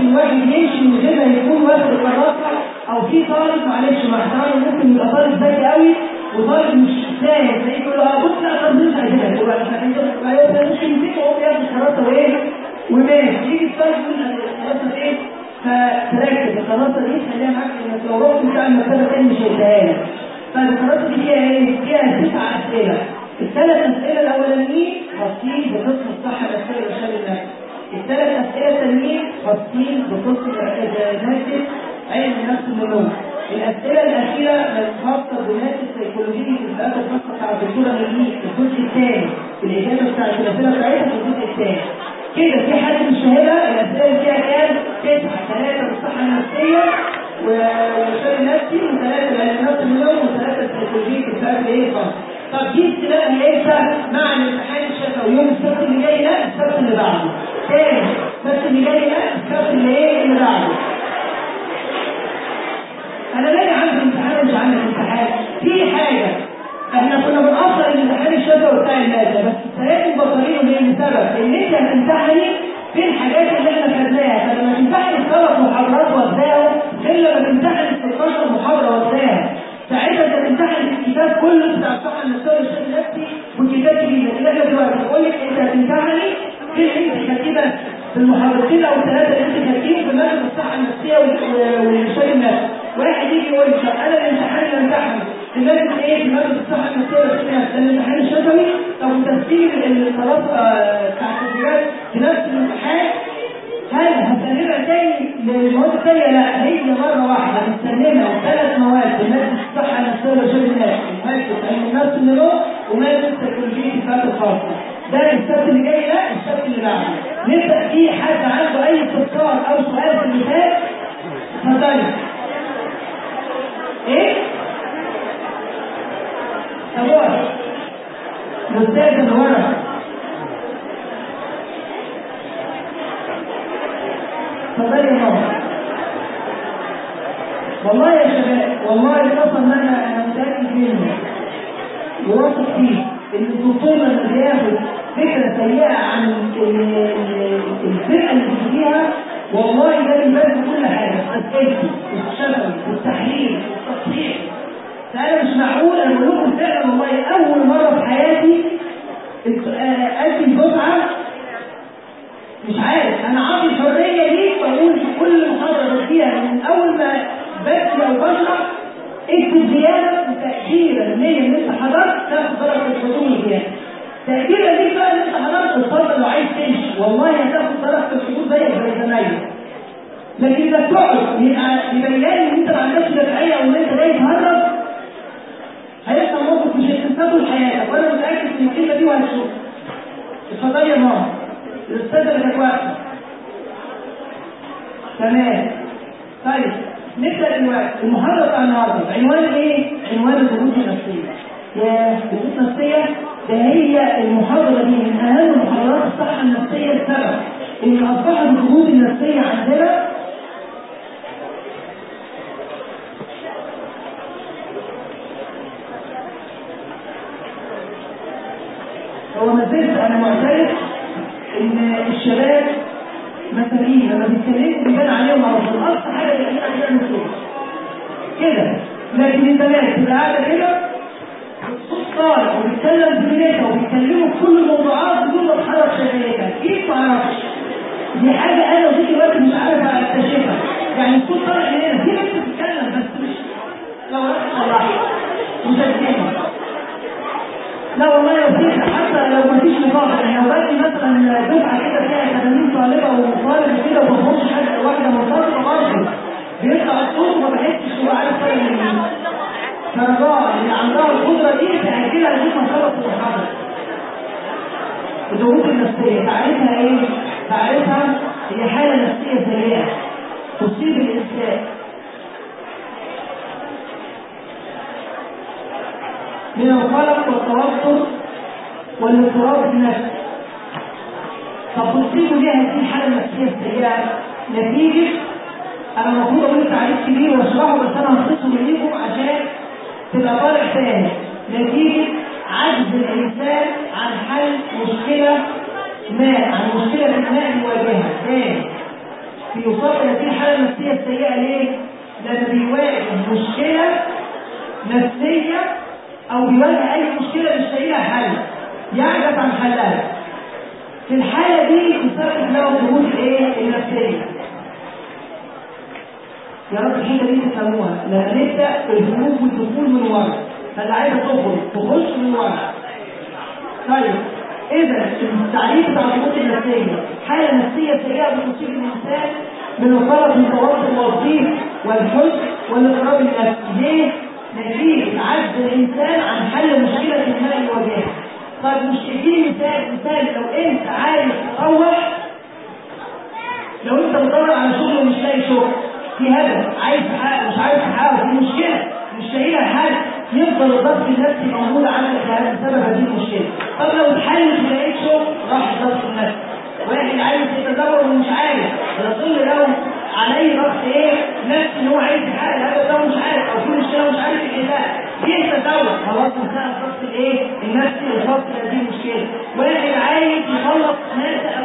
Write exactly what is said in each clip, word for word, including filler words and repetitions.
الواحد يمشي من غير ما يكون واخد الكراسه، او في طالب معلش مع احترامي ممكن يبقى طالب ذكي قوي وطالب مش فاهم، زي يقول له بص لا طب مش عايزها دلوقتي احنا عايزين ممكن يمسكه وهو بياخد الكراسه وايه وماشي، يجي الطالب يقول الكراسه ايه، فتركز الكراسه دي خليها معاك انك لو رحت بتاع المكتبه تاني مش هيديها لك. فالكراسه دي فيها ايه؟ فيها تسع اسئله. الثلاث اسئله الاولانيين خاصين بقسم الصحه النفسيه والارشاد النفسي. الثلاث اسئله الثانيين خاصين بقسم ماده علم النفس النمو. الاسئله الاخيره خاصه بماده سيكولوجيه الفئات الخاصه بتاع الدكتوره نجيب الجزء الثاني، الاجابه بتاعت الاسئله بتاعتها في الجزء الثاني. كده في حد مش فاهمها؟ الاسئله اللي فيها كام؟ تسعه، ثلاثه بالصحه النفسيه والارشاد النفسي، وثلاثه علم النفس النمو، وثلاثه سيكولوجيه الفئات ايه الخاصه. طب دي استلامها امتى؟ مع الامتحان الشفوي يوم السبت اللي جاي، لا السبت اللي بعده. تاني السبت اللي جاي، لا السبت اللي ايه اللي بعده. انا لاقي عندي امتحان مش عندي امتحان. في حاجه احنا كنا بنأخر الامتحان الشفوي بتاع الماده، بس السنه دي مبطلينه ليه؟ لسبب ان انت هتمتحني في الحاجات اللي احنا خدناها، فلما تمتحني ثلاث محاضرات واخداهم غير لما تمتحني ستاشر محاضره واخداها. ساعتها انت تمتحن الكتاب كله بتاع الصحه النفسيه والارشاد النفسي والكتاب الجديد، لكن احنا دلوقتي بقول لك انت هتمتحني في اللي انت خدتيه بس، في المحاضرتين او الثلاثه اللي انت خدتيهم في ماده الصحه النفسيه والارشاد النفسي. واحد يجي يقول لك انا الامتحان اللي امتحن في ماده ايه؟ في ماده الصحه النفسيه والارشاد النفسي، ده الامتحان الشفوي. طب وتسجيل الخلاص بتاع التسجيلات في نفس الامتحان، هل هسلمها تاني للمواد الثانيه؟ لا، هي مره واحده هنسلمها ثلاث مواد في ماده الصحه النفسيه والارشاد النفسي، وماده علم النفس النمو، وماده سيكولوجيه الفئات الخاصه. ده السبت اللي جاي، لا السبت اللي بعده. نبدا فيه. حد عنده اي استفسار او سؤال في المثال؟ اتفضلي. ايه؟ ابوها الاستاذ اللي ورا. اتفضلي يا ماما. والله يا شباب، والله القصه ان انا انا متاكد منه وواثق فيه ان الدكتور لما بياخد فكره سيئه عن الفرقه اللي بيجيها، والله ده بيبان كل حاجه، اسئلته والشفوي والتحليل والتصحيح. فانا مش معقول انا بقول لكم فعلا والله اول مره في حياتي ادي الدفعه مش عارف، انا عاطي الحريه دي بقول في كل محاضره بديها من اول ما بدي او بشرح اكتب زياده وتاخيرا ليه ان انت حضرت تاخد درجه الحضور زياده. تاخيرا ليك بقى ان انت حضرت اتفضل لو عايز تمشي، والله هتاخد درجه الحضور زيك زي زمايلك. لكن انك تقعد يبقى يبين لي ان انت ما عندكش دفعيه او ان انت جاي تهرب، هيحصل موقف مش هتنساه طول حياتك، وانا متاكد ان الكلمه دي وهتشوفها. اتفضلي يا ماما. الاستاذه اللي كانت واقفه. تمام. طيب نبدا دلوقتي المحاضره بتاع النهارده. عنوان ايه؟ عنوان الضغوط النفسيه. يا الضغوط النفسيه ده هي المحاضره دي من اهم محاضرات الصحه النفسيه السبب ان اصبحت الضغوط النفسيه عندنا هو ما زلت انا معترف ان الشباب مساكين لما بيتكلموا بيبان عليهم على طول اقصى حاجه بيعملها بيعمل كده، لكن البنات تبقى قاعده كده صوت طالع وبيتكلم بمينتها وبيتكلموا في كل الموضوعات بدون ما تحرك شفايفها، كيف ما اعرفش؟ دي حاجه انا ودي دلوقتي مش عارف اكتشفها، يعني الصوت طالع من هنا، في ناس بتتكلم بس مش لو راح صلاح مسجلها. لا والله يا سيدي حتى لو مفيش نقاش، يعني لو بدي مثلا دفعه كده فيها ثمانين طالبه وطالب كده وما بخش حاجه واحده منفصله برضه بيطلع الصوت وما بحسش هو عارف طالع منين. فرجاء اللي عندها القدره دي تاجلها لغايه ما تخلص المحاضره. الضغوط النفسيه تعريفها ايه؟ تعريفها هي حاله نفسيه سيئه تصيب الانسان من القلق والتوتر والاضطراب النفسي. طب بتصيبوا ليه هذه الحاله النفسيه السيئه؟ نتيجه انا المفروض اقول تعريف كبير واشرحه بس انا هختصه ليكم عشان تبقى طالع فاهم. نتيجه عجز الانسان عن حل مشكله ما، عن مشكله ما يواجهها. ثاني في بيوصل لهذه الحاله النفسيه السيئه ليه؟ لما بيواجه مشكله نفسيه او بيواجه اي مشكله مش لاقي لها حل، يعجز عن حلها. في الحاله دي تسبب له ضغوط الايه؟ النفسيه. يا رب الحته دي تفهموها. لما نبدا الهروب والدخول من ورا، فاللي عايزه تخرج تخش من ورا. طيب اذا التعريف بتاع الضغوط النفسيه حاله نفسيه سيئه بتصيب الانسان من القلق والتوتر والضيق والحزن والاضطراب النفسي. ليه؟ نتيجه عجز الانسان عن حل مشكله ما يواجهها. طيب مش اديني مثال مثال لو انت عايز تروح، لو انت بتدور على شغل ومش لاقي شغل، في هدف عايز تحققه مش عايز تحققه، في مشكله مش لاقي لها حل، يفضل الضغط النفسي موجود عندك بسبب هذه المشكله. طب لو اتحلت ولقيت شغل راح الضغط النفسي. واحد عايز يتزوج ومش عارف، يظل له عليه ضغط ايه؟ نفسي ان هو عايز يحقق الهدف ده ومش عارف، او في مشكله مش عارف يحلها، جه تزوج خلاص انتهى الضغط الايه؟ النفسي الخاص بهذه المشكله. واحد عايز يخلص ماده او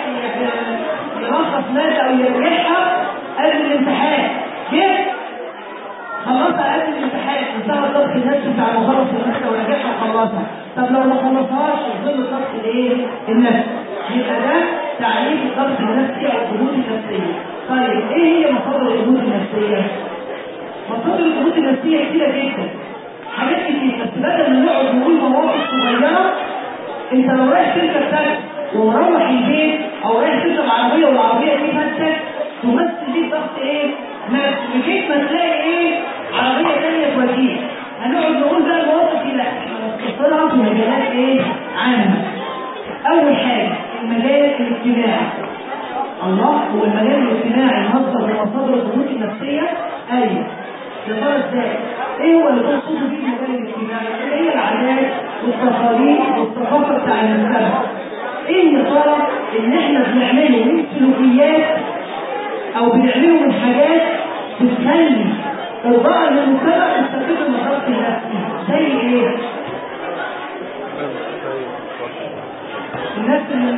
يلخص ماده او يرجعها قبل الامتحان، جه خلصها قبل الامتحان انتهى الضغط النفسي بتاع مخلص الماده ورجعها وخلصها. طب لو ما خلصهاش يظل الضغط الايه؟ النفسي. يبقى ده تعريف الضغط النفسي او الضغوط النفسيه. طيب ايه هي مصادر الضغوط النفسيه؟ مصادر الضغوط النفسيه كتيره جدا، حاجات كتير، بس بدل ما نقعد نقول مواقف صغيره، انت لو رايح تركب تاكسي ومروح البيت او رايح تركب عربيه والعربيه دي فاتك تمثل دي ضغط ايه؟ نفسي. لغايه ما تلاقي ايه؟ عربيه ثانيه توديك. هنقعد نقول بقى المواقف دي، لا احنا نختصرها في مجالات ايه؟ عامه. اول حاجه المجال الاجتماعي. الله، هو المجال الاجتماعي مصدر من مصادر الضغوط النفسيه؟ ايوه. يا ترى ازاي؟ ايه هو اللي تقصده فيه المجال الاجتماعي؟ اللي هي العادات والتقاليد والثقافه بتاع المجتمع. ايه يا ترى اللي احنا بنعمله من سلوكيات او بنعمله من حاجات بتخلي ارضاء للمجتمع تستفيد من الضغط النفسي؟ زي ايه؟ الناس اللي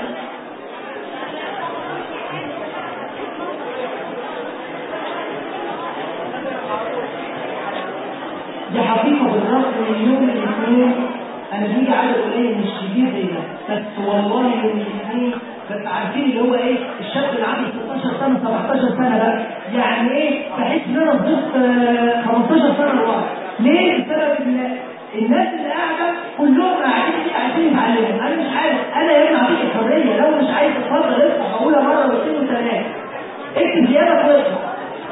دي حقيقة بالرغم من يوم الاثنين انا بيجي عدد قليل مش كبير زي ده، بس والله يوم الاثنين بس عارفين اللي هو ايه؟ الشاب اللي عنده ستاشر سنة سبعتاشر سنة ده يعني ايه؟ بحس ان انا فضلت خمستاشر سنة لورا. ليه؟ بسبب ان الناس اللي قاعدة كلهم قاعدين عايزين يتعلموا. انا مش عارف، انا يا ابني اعطيك الحرية، لو مش عايز تتفضل افتح اقولها مرة واثنين وثلاثة، اكتب زيادة واطلع.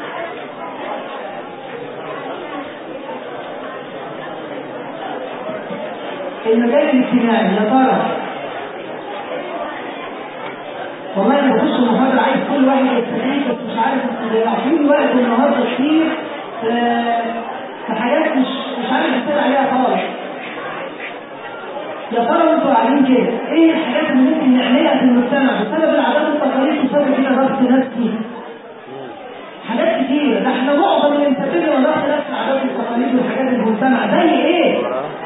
المجال الاجتماعي يا ترى، والله انا بخش المحاضره عايز كل واحد يستفيد بس مش عارف ضيعتوني وقت النهارده كتير في حاجات مش مش عارف استفيد عليها خالص. يا ترى وانتوا قاعدين كده ايه الحاجات اللي ممكن نعملها في المجتمع بسبب العادات والتقاليد تسبب فينا ضغط نفسي؟ حاجات كتير، ده احنا معظم اللي مسبب لنا ضغط نفسي العادات والتقاليد والحاجات اللي في المجتمع. زي ايه؟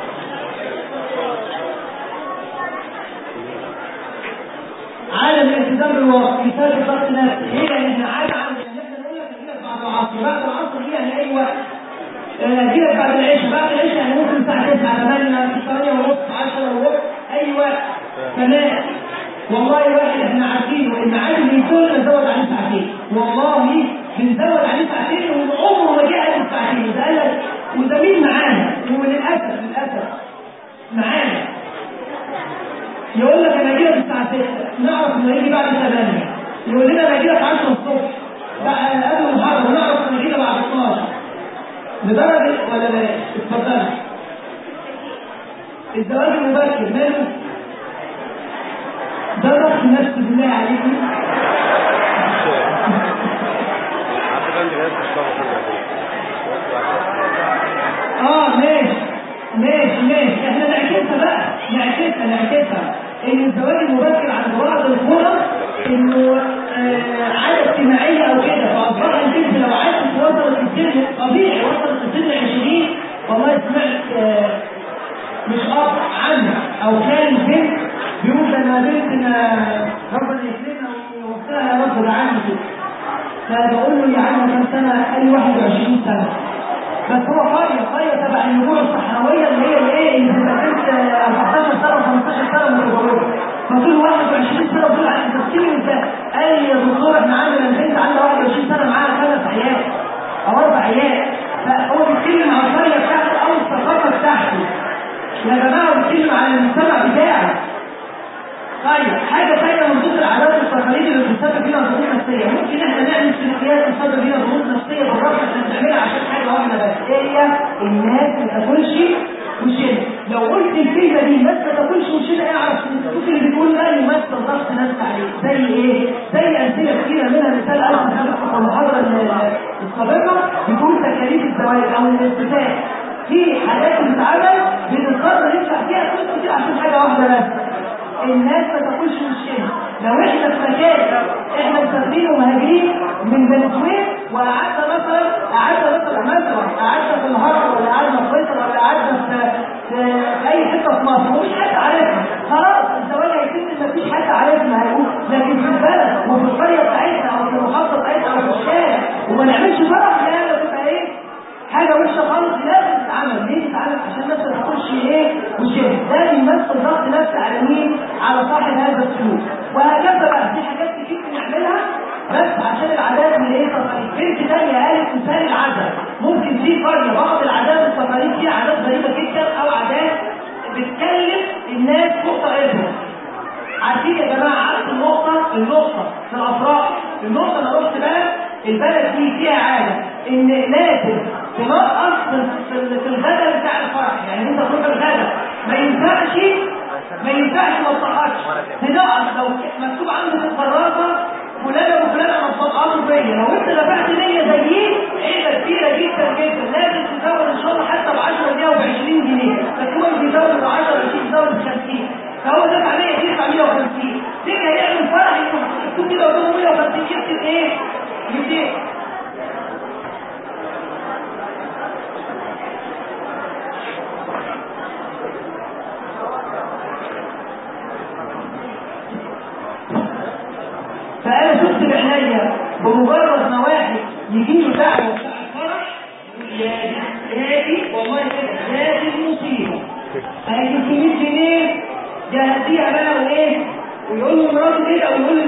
عدم الالتزام بالوقت بسبب الضغط النفسي. ليه؟ لان احنا عاده عندنا ان احنا نقول لك اجيلك بعد العصر، بعد العصر دي يعني اي وقت، اجيلك بعد العشاء، بعد العشاء يعني ممكن الساعه تسعة ثمانية ثمانية ونص عشرة ونص اي وقت. تمام. والله واحد احنا عارفينه ان عادي بيكون نزود عليه ساعتين، والله بنزود عليه ساعتين وعمره ما جه قبل ساعتين. ده قال لك وده مين معانا؟ وللاسف للاسف معانا يقول لك انا هجيلك الساعه ستة، نعرف انه هيجي بعد ثمانية، يقول لنا انا هجيلك عشرة الصبح قبل المحاضره، ونعرف انه هيجي بعد اتناشر. لدرجه ولا لا؟ اتفضل. الزواج المبكر ماله؟ ده ضغط نفسي بالله عليكم. اه ماشي ماشي ماشي، احنا نعكسها بقى، نعكسها نعكسها ان الزواج المبكر عند بعض الفرص انه آه عاده اجتماعيه او كده، فاصبح البنت لو عاشت وصلت للسن طبيعي، وصلت للسن عشرين، والله سمعت آه مش اب عنها او خال البنت بيقول انا بنتنا ربنا يكرمها ويوفقها يا رب، ده عندي كده. فبقول له يا عم كام سنه؟ قال لي واحد وعشرين سنه. بس هو قريه قريه تبع النجوع الصحراويه اللي هي الايه اللي بتبقى بنت أربعتاشر سنه وخمستاشر سنه متجوزه. فطول واحد وعشرين سنه وطول على تفكيري انت. قال لي يا دكتور احنا عندنا البنت عندها واحد وعشرين سنه معاها خمس عيال او اربع عيال. فهو بيتكلم عن القريه بتاعته او الثقافه بتاعته. يا جماعه بيتكلم عن المجتمع بتاعه. طيب حاجه ثانيه من ضمن العادات والتقاليد اللي بتسبب فينا ضغوط نفسيه، ممكن احنا نعمل سلوكيات تسبب فينا ضغوط نفسيه بالرغم احنا بنعملها عشان حاجه واحده بس، هي الناس ما تاكلش وشنا. لو قلت الكلمه دي الناس ما تاكلش وشنا اعرف السلوك اللي بتقول ده يمثل ضغط نفسي عليك. زي ايه؟ زي امثله كتيره منها مثال انا خدته في المحاضره السابقه بتقول تكاليف الزواج او الاستفاده. في حاجات بتتعمل بنضطر ندفع فيها فلوس كتير عشان حاجه واحده بس. الناس ما تاكلش وشنا. لو احنا في مكان احنا مسافرين ومهاجرين من بني سويف وقعدنا مثلا قعدنا مثلا مثلا قعدنا في الهرم ولا قعدنا في فيصل ولا قعدنا في في اي حته في مصر ومفيش حد عارفنا، خلاص الزواج هيتم مفيش حد عارفنا هيقول. لكن في البلد وفي القريه بتاعتنا او في المحافظه بتاعتنا او في الشارع وما نعملش فرح، لا تبقى ايه؟ حاجه وحشه خالص. لازم تتعمل. ليه تتعمل؟ عشان الناس ما تاكلش ايه وشنا. ده بيمثل ضغط نفسي على مين؟ على صاحب هذا السلوك. وهكذا بقى في حاجات كتير بنعملها بس عشان العادات اللي ايه تقاليد. بنت ثانيه قالت مثال العاده. ممكن في قريه بعض العادات والتقاليد فيها عادات غريبه جدا او عادات بتكلف الناس فوق طاقتهم. عارفين يا جماعه عارف النقطه النقطه في الافراح. النقطه انا رحت بلد البلد دي فيها عاده ان لازم تنقص في الغداء بتاع الفرح. يعني انت تروح الغداء ما ينفعش ما ينفعش ما تنقصش تنقص. لو مكتوب عندك في الكراسه فلان وفلان انا بطلقه فيا، لو انت دفعت مية زيي عيبه كبيره جدا جدا. لازم تزود ان شاء الله حتى ب عشرة جنيه او ب عشرين جنيه. فالكل بيزود ب عشرة عشرين يزود ب خمسين. فهو دفع مية يدفع مية وخمسين. ليه هيعمل فرح يكون كده قدامه مية وخمسين يكتب ايه؟ ميتين. فأنا شفت بعينيا بمجرد ما واحد يجي له دعوة بتاع الفرح يا دي والله كده يا دي المصيبة. هيجي ثلاثمية جنيه جهزيها بقى وايه؟ ويقول له مراته كده او يقول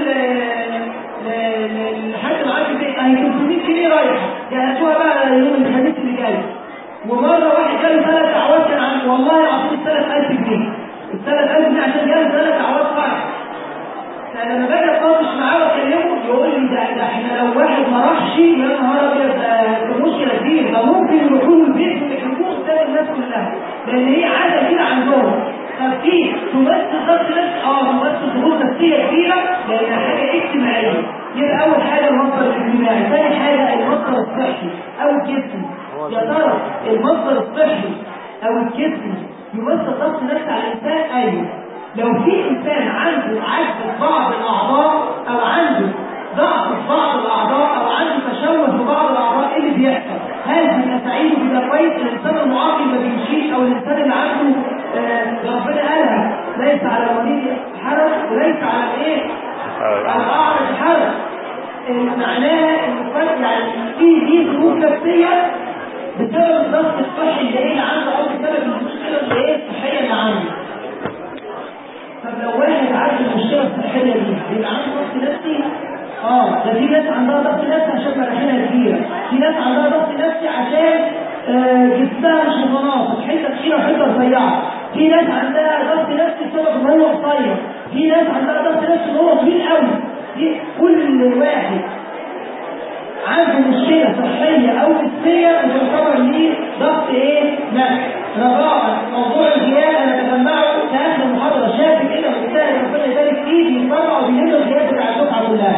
لحد معاك كده هي ثلاثمية جنيه رايحة جهزوها بقى يوم الخميس اللي جاي. ومرة واحد جاله ثلاث دعوات كان عنده والله العظيم ثلاث ألف جنيه. ال ثلاث ألف جنيه عشان جاله ثلاث دعوات فرح. فلما باجي اتناقش معاه واكلمه يقول لي ده, ده احنا لو واحد ما راحش يا نهار ابيض ده مشكله كبيره. ده ممكن يروحوا البيت ويحبوه قدام الناس كلها لان هي عاده كده عندهم. طب دي تمثل ضغط نفسي؟ اه تمثل ضغوط نفسيه كبيره لانها حاجه اجتماعيه. يبقى اول حاجه المصدر الاجتماعي، ثاني حاجه المصدر الصحي او الجسمي. يا ترى المصدر الصحي او الجسمي يمثل ضغط نفسي على الانسان؟ ايوه. لو في انسان عنده عجز في بعض الاعضاء او عنده ضعف في بعض الاعضاء او عنده تشوه في بعض الاعضاء ايه اللي بيحصل؟ هل بيبقى سعيد وبيبقى كويس؟ الانسان المعاقل ما بيمشيش او الانسان اللي عنده آه ربنا قالها ليس على المريض حرج وليس على ايه؟ على الاعرج حرج. معناها ان يعني في دي ظروف نفسيه بسبب الضغط الصحي اللي هي عنده او بسبب المشكله اللي هي الصحيه اللي عنده. طب لو واحد عنده المشكله الصحيه دي يبقى عنده ضغط نفسي؟ اه ده في ناس عندها ضغط نفسي عشان مراحلها كبيره، في ناس عندها ضغط نفسي عشان آه جسمها مش متناسق، حته تخينه وحته رفيعه، في ناس عندها ضغط نفسي بسبب ان هو قصير، في ناس عندها ضغط نفسي ان هو طويل قوي. في كل واحد عنده مشكله صحيه او جسميه بتعتبر ليه ضغط ايه؟ نفسي. رجاء موضوع الغياب انا بجمعه في اخر المحاضره شاب كده مجتهد ربنا يبارك فيه بيطلع وبيلم الغياب بتاع الدفعه كلها.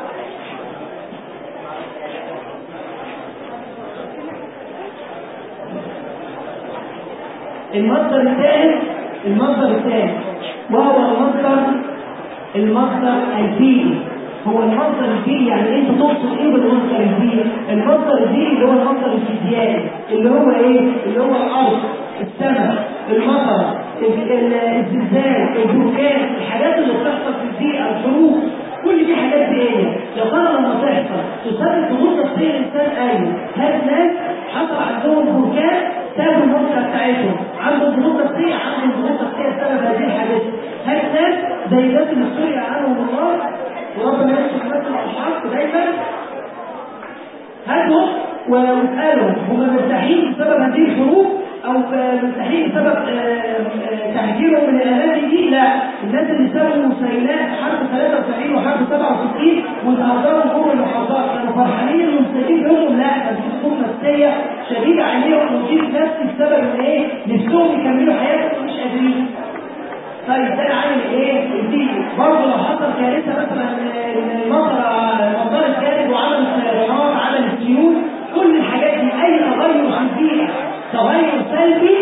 المصدر الثالث المصدر الثالث وهو المصدر المصدر البيئي. هو المصدر البيئي يعني انت تقصد ايه بالمصدر البيئي؟ المصدر البيئي اللي هو المصدر الفيزيائي اللي هو ايه؟ اللي هو الارض، السماء، المطر، الزلزال، البركان، الحاجات اللي بتحصل في البيئه، الحروب، كل دي حاجات بيئيه. يا ترى لما تحصل تسبب واسالهم هم مرتاحين بسبب هذه الحروب او مرتاحين بسبب تهجيرهم من الاماكن دي؟ لا، الناس اللي سابوا مسيلات حرب ثلاثة وسبعين وحرب سبعة وستين وتهجروا جوه المحافظات كانوا فرحانين انهم مسيلين بيهم؟ لا، كان في ضغوط نفسيه شديده عليهم وضيق نفسي بسبب ان ايه؟ نفسهم يكملوا حياتهم مش قادرين. طيب ده عامل ايه؟ دي برضه لو حصل كارثه مثلا المطر مطر جامد وعمل سيارات عمل سيول، كل الحاجات دي اي تغير في البيئه تغير سلبي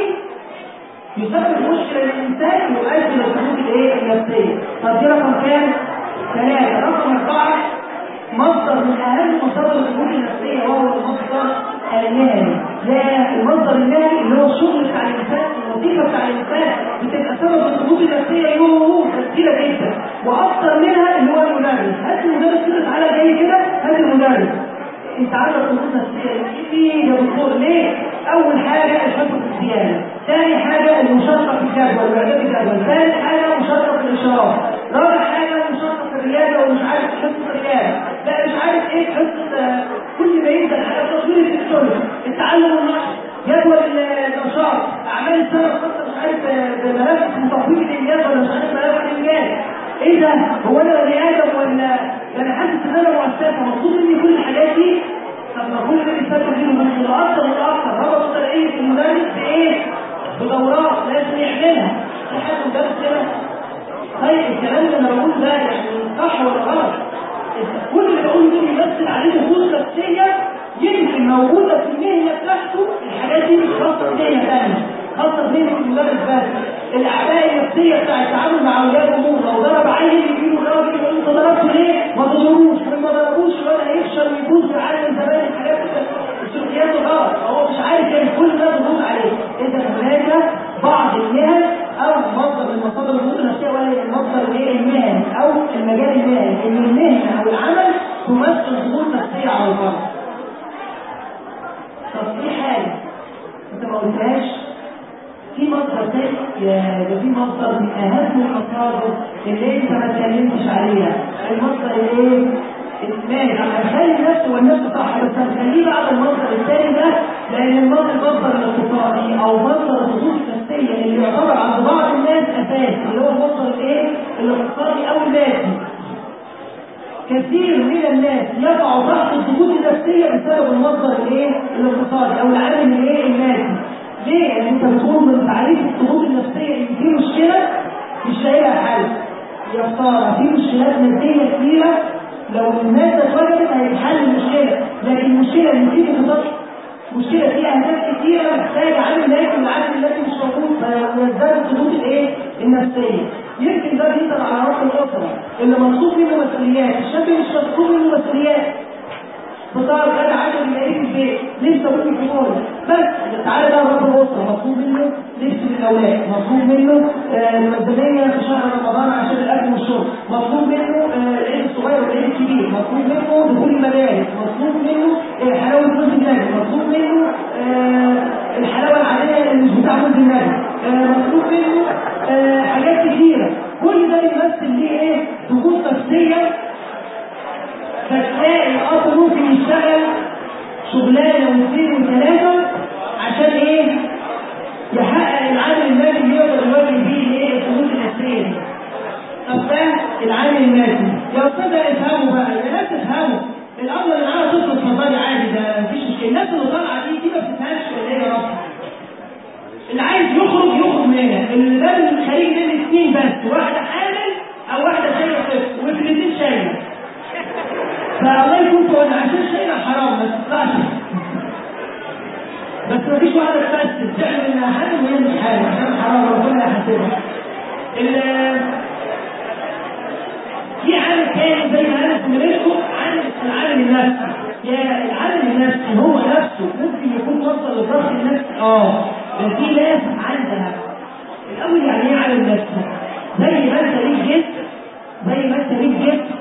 يسبب مشكله للانسان ويؤدي للضغوط الايه؟ النفسيه. طب دي رقم كام؟ ثلاثه. رقم اربعه مصدر من اهم مصادر الضغوط النفسيه وهو المصدر المهني. لا، المصدر المهني اللي هو الشغل بتاع الانسان، الوظيفه بتاع الانسان بتبقى سبب الضغوط النفسيه يوم كتيره جدا، واكثر منها اللي هو المدرس. هات المدرس كده تعالى جاي كده، هات المدرس انت عندك ضغوط نفسيه كتير يا دكتور. ليه؟ اول حاجه الحفظ الزياده، ثاني حاجه المشاركه في الجدول واعداد الجدول، ثالث حاجه مشاركه في الاشارات، رابع حاجه مشاركه في الرياضه ومش عارف حصه الرياضه، لا مش عارف ايه حصه كل ما ينزل على تصوير التلفزيون، التعلم النشط، جدول النشاط، اعمال السنه الخاصه مش عارف بملف متفوق الانجاز ولا مش عارف ملف الانجاز. ايه ده؟ هو انا بني ادم ولا انا حاسس ان انا مؤسسه مطلوب مني كل الحاجات دي؟ طب ما كل ده بيسبب لي مشكله اكتر واكتر. ربط ترقيه المدرس بايه؟ بدورات لازم يعملها. في حد مدرس كده؟ طيب الكلام اللي انا بقوله ده يعني صح ولا غلط؟ كل اللي بقوله ده بيمثل عليه ضغوط نفسيه يمكن موجوده في المهنه بتاعته. الحاجات دي مش خاصه بمهنه ثانيه، خاصه بمهنه المدرس بس. الاعباء النفسيه بتاع التعامل مع اولياء الامور، لو ضرب عيل يجيله راجل يقول له انت ضربته ليه؟ ما تضربوش، وما ضربوش الولد هيفشل ويفوز ويعلم زمان الحاجات السلوكيات الغلط، هو مش عارف يعني كل ده ضغوط عليه. اذا هناك بعض المهن او مصدر من مصادر الضغوط النفسيه وهي المصدر الايه؟ المهني او المجال المهني، ان المهنه او العمل تمثل ضغوط نفسيه على الفرد. طب في حاجه انت ما قلتهاش، في مصدر تاني، ده في مصدر من اهم المصادر اللي انت ما اتكلمتش عليها، المصدر الايه؟ المالي. هنخلي النفس والنفس صح بس هنخليه بعد المصدر الثاني ده، لان المصدر الاقتصادي او مصدر الضغوط النفسيه اللي يعتبر عند بعض الناس اساسي اللي هو المصدر الايه؟ الاقتصادي او المادي. كثير من الناس يقعوا تحت الضغوط النفسيه بسبب المصدر الايه؟ الاقتصادي او العامل الايه؟ المادي. ليه؟ يعني انت بتقول من تعريف الضغوط النفسيه ان في مشكله مش لاقي لها حل. يا ترى في مشكلات ماديه كثيره لو الماده اتوجدت هيتحل المشكله، لكن المشكله اللي بتيجي في ضغط مشكله فيها اهداف كثيره محتاجه عامل مادي، والعامل المادي مش موجود فيزداد الضغوط الايه؟ النفسيه. يمكن ده بيظهر على رأس الاسره اللي مطلوب منه مسؤوليات، الشاب مش مطلوب منه مسؤوليات. فطار غدا عشان يلاقيه في البيت، لسه ممكن يقول بس تعالى بقى رب الاسره مطلوب منه لبس للاولاد، مطلوب منه الميزانيه في شهر رمضان عشان الاكل والشرب، مطلوب منه العيد الصغير والعيد الكبير، مطلوب منه دخول المدارس، مطلوب منه حلاوه جوز النبي، مطلوب منه الحلاوه العاديه اللي مش بتاع جوز النبي، مطلوب منه حاجات كثيره. كل ده بيمثل ليه ايه؟ ضغوط نفسيه. فتلاقي الأب ممكن يشتغل شغلانة واثنين وثلاثة عشان إيه؟ يحقق العامل المادي اللي يقدر يواجه بيه إيه؟ الضغوط النفسية دي. طب ده العامل المادي. يا أستاذ افهموا بقى، يا ناس افهموا. الأول اللي معاه طفل اتفضلي عادي ده مفيش مشكلة، الناس اللي طالعة دي دي ما بتفهمش ولا إيه يا رب؟ اللي عايز يخرج يخرج منها، اللي لازم الخليج بين الاثنين بس، واحدة حامل أو واحدة شايلة طفل، والاثنين شايلة. فالله يكون في عونها عشان شيء حرام ما تطلعش. بس ما فيش واحده تمثل تعمل انها حامل وهي مش حامل عشان حرام ربنا يحاسبها. في عامل تاني زي ما انا سميته عامل العامل النفسي. يا العامل النفسي هو نفسه ممكن يكون مصدر للضغط النفسي. اه ده في ناس عندها الاول يعني ايه عامل نفسي؟ زي ما انت ليك جسم، زي ما انت ليك جسم